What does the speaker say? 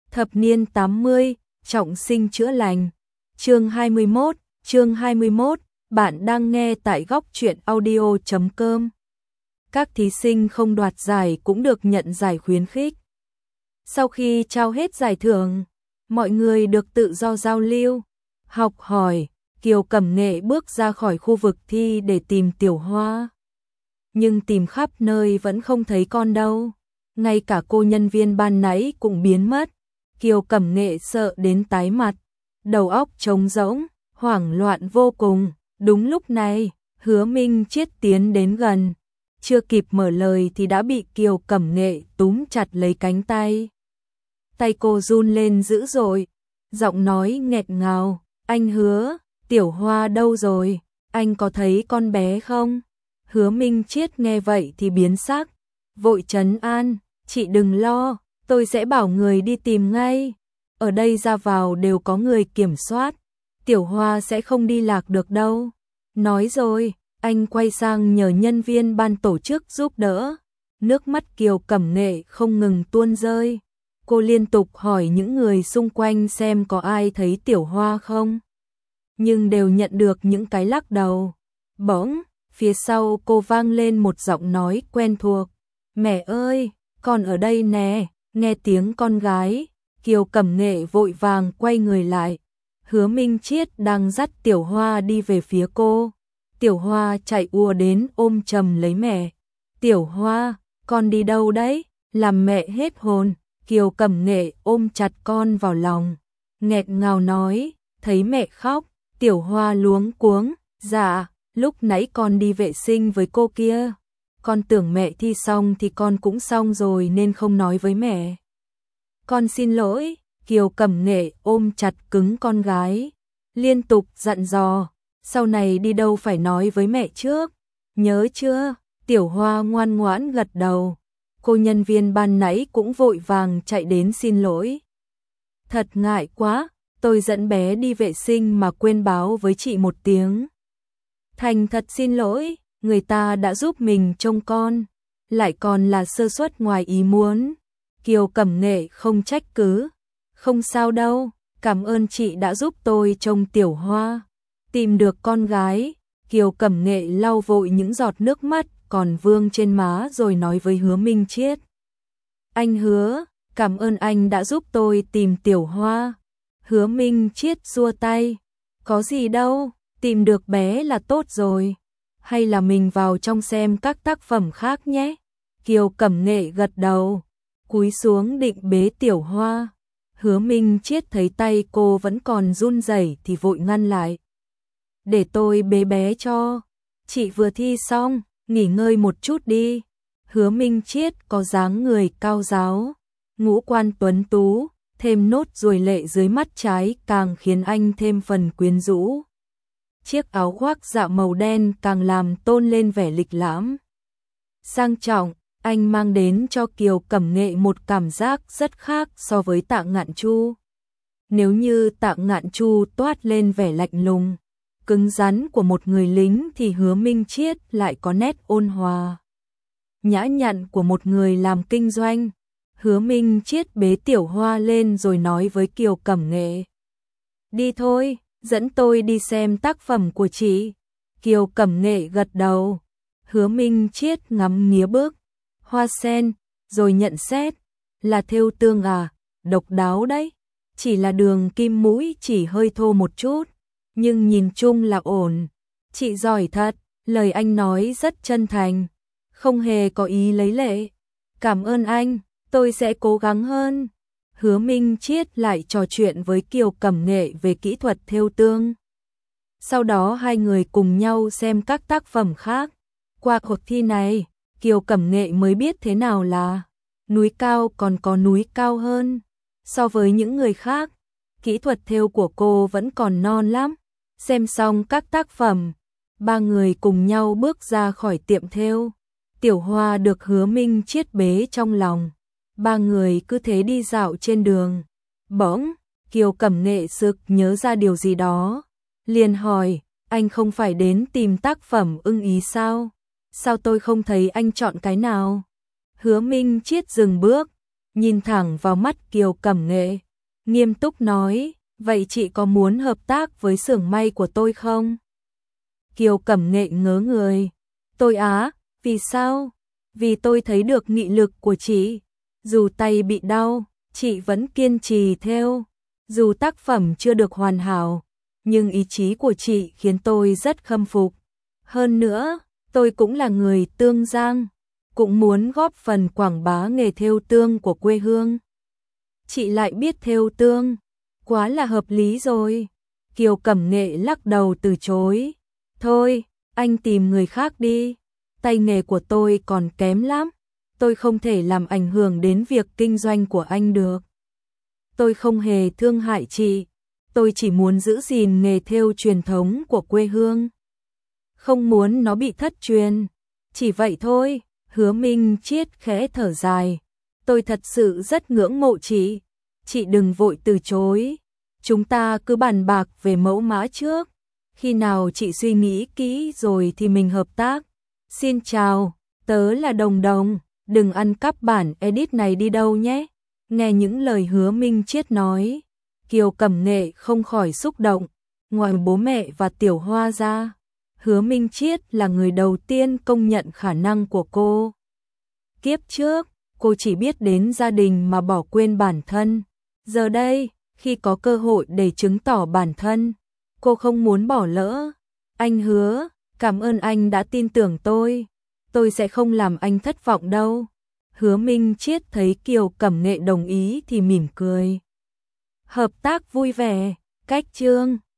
Thập niên 80, trọng sinh chữa lành. Chương 21, bạn đang nghe tại góc truyện audio.com. Các thí sinh không đoạt giải cũng được nhận giải khuyến khích. Sau khi trao hết giải thưởng, mọi người được tự do giao lưu, học hỏi. Kiều Cẩm Nghệ bước ra khỏi khu vực thi để tìm Tiểu Hoa. Nhưng tìm khắp nơi vẫn không thấy con đâu. Ngay cả cô nhân viên ban nãy cũng biến mất. Kiều Cẩm Nghệ sợ đến tái mặt, đầu óc trống rỗng, hoảng loạn vô cùng. Đúng lúc này, Hứa Minh Chiết tiến đến gần. Chưa kịp mở lời thì đã bị Kiều Cẩm Nghệ túm chặt lấy cánh tay. Tay cô run lên dữ dội, giọng nói nghẹt ngào, "Anh Hứa, Tiểu Hoa đâu rồi? Anh có thấy con bé không?" Hứa Minh Chiết nghe vậy thì biến sắc, vội trấn an, "Chị đừng lo, tôi sẽ bảo người đi tìm ngay. Ở đây ra vào đều có người kiểm soát, Tiểu Hoa sẽ không đi lạc được đâu." Nói rồi, anh quay sang nhờ nhân viên ban tổ chức giúp đỡ. Nước mắt Kiều Cẩm Nghệ không ngừng tuôn rơi. Cô liên tục hỏi những người xung quanh xem có ai thấy Tiểu Hoa không, nhưng đều nhận được những cái lắc đầu. Bỗng, phía sau cô vang lên một giọng nói quen thuộc, "Mẹ ơi, con ở đây nè." Nghe tiếng con gái, Kiều Cẩm Nghệ vội vàng quay người lại. Hứa Minh Chiết đang dắt Tiểu Hoa đi về phía cô. Tiểu Hoa chạy ùa đến ôm chầm lấy mẹ. "Tiểu Hoa, con đi đâu đấy?" Làm mẹ hết hồn. Kiều Cẩm Nghệ ôm chặt con vào lòng, nghẹt ngào nói, thấy mẹ khóc, Tiểu Hoa luống cuống, "Dạ, lúc nãy con đi vệ sinh với cô kia. Con tưởng mẹ thi xong thì con cũng xong rồi nên không nói với mẹ. Con xin lỗi." Kiều Cẩm Nghệ ôm chặt cứng con gái, liên tục dặn dò, "Sau này đi đâu phải nói với mẹ trước, nhớ chưa?" Tiểu Hoa ngoan ngoãn gật đầu. Cô nhân viên ban nãy cũng vội vàng chạy đến xin lỗi. "Thật ngại quá, tôi dẫn bé đi vệ sinh mà quên báo với chị một tiếng. Thành thật xin lỗi, người ta đã giúp mình trông con, lại còn là sơ suất ngoài ý muốn." Kiều Cẩm Nghệ không trách cứ, "Không sao đâu, cảm ơn chị đã giúp tôi trông Tiểu Hoa." Tìm được con gái, Kiều Cẩm Nghệ lau vội những giọt nước mắt còn vương trên má rồi nói với Hứa Minh Chiết, "Anh Hứa, cảm ơn anh đã giúp tôi tìm Tiểu Hoa." Hứa Minh Chiết xua tay, "Có gì đâu, tìm được bé là tốt rồi. Hay là mình vào trong xem các tác phẩm khác nhé." Kiều Cẩm Nghệ gật đầu, cúi xuống định bế Tiểu Hoa. Hứa Minh Chiết thấy tay cô vẫn còn run rẩy thì vội ngăn lại, "Để tôi bế bé cho, chị vừa thi xong, nghỉ ngơi một chút đi." Hứa Minh Chiết có dáng người cao ráo, ngũ quan tuấn tú, thêm nốt ruồi lệ dưới mắt trái càng khiến anh thêm phần quyến rũ. Chiếc áo khoác dạ màu đen càng làm tôn lên vẻ lịch lãm, sang trọng. Anh mang đến cho Kiều Cẩm Nghệ một cảm giác rất khác so với Tạ Ngạn Chu. Nếu như Tạ Ngạn Chu toát lên vẻ lạnh lùng, cứng rắn của một người lính thì Hứa Minh Chiết lại có nét ôn hòa, nhã nhặn của một người làm kinh doanh. Hứa Minh Chiết bế Tiểu Hoa lên rồi nói với Kiều Cẩm Nghệ, "Đi thôi, dẫn tôi đi xem tác phẩm của chị." Kiều Cẩm Nghệ gật đầu. Hứa Minh Chiết ngắm nghía bức hoa sen, rồi nhận xét, "Là thêu tương à, độc đáo đấy. Chỉ là đường kim mũi chỉ hơi thô một chút, nhưng nhìn chung là ổn. Chị giỏi thật." Lời anh nói rất chân thành, không hề có ý lấy lệ. "Cảm ơn anh, tôi sẽ cố gắng hơn." Hứa Minh Chiết lại trò chuyện với Kiều Cẩm Nghệ về kỹ thuật thêu tương. Sau đó hai người cùng nhau xem các tác phẩm khác. Qua cuộc thi này, Kiều Cẩm Nghệ mới biết thế nào là núi cao còn có núi cao hơn. So với những người khác, kỹ thuật thêu của cô vẫn còn non lắm. Xem xong các tác phẩm, ba người cùng nhau bước ra khỏi tiệm thêu. Tiểu Hoa được Hứa Minh Chiết bế trong lòng. Ba người cứ thế đi dạo trên đường. Bỗng, Kiều Cẩm Nghệ sực nhớ ra điều gì đó, liền hỏi, "Anh không phải đến tìm tác phẩm ưng ý sao? Sao tôi không thấy anh chọn cái nào?" Hứa Minh Chiết dừng bước, nhìn thẳng vào mắt Kiều Cẩm Nghệ, nghiêm túc nói, vậy chị có muốn hợp tác với xưởng may của tôi không? Kiều Cẩm Nghệ ngớ người, tôi á, vì sao? Vì tôi thấy được nghị lực của chị, dù tay bị đau, chị vẫn kiên trì theo, dù tác phẩm chưa được hoàn hảo, nhưng ý chí của chị khiến tôi rất khâm phục. Hơn nữa, tôi cũng là người Tương Giang, cũng muốn góp phần quảng bá nghề thêu tương của quê hương. Chị lại biết thêu tương, quá là hợp lý rồi. Kiều Cẩm Nghệ lắc đầu từ chối. Thôi, anh tìm người khác đi, tay nghề của tôi còn kém lắm, tôi không thể làm ảnh hưởng đến việc kinh doanh của anh được. Tôi không hề thương hại chị, tôi chỉ muốn giữ gìn nghề thêu truyền thống của quê hương. Không muốn nó bị thất truyền, chỉ vậy thôi. Hứa Minh Chiết khẽ thở dài, tôi thật sự rất ngưỡng mộ chị đừng vội từ chối, chúng ta cứ bàn bạc về mẫu mã trước, khi nào chị suy nghĩ kỹ rồi thì mình hợp tác. Xin chào, tớ là Đồng Đồng, đừng ăn cắp bản edit này đi đâu nhé. Nghe những lời Hứa Minh Chiết nói, Kiều Cẩm Nghệ không khỏi xúc động, ngoài bố mẹ và Tiểu Hoa ra, Hứa Minh Chiết là người đầu tiên công nhận khả năng của cô. Kiếp trước, cô chỉ biết đến gia đình mà bỏ quên bản thân. Giờ đây, khi có cơ hội để chứng tỏ bản thân, cô không muốn bỏ lỡ. Anh hứa, cảm ơn anh đã tin tưởng tôi sẽ không làm anh thất vọng đâu. Hứa Minh Chiết thấy Kiều Cẩm Nghệ đồng ý thì mỉm cười. Hợp tác vui vẻ, cách chương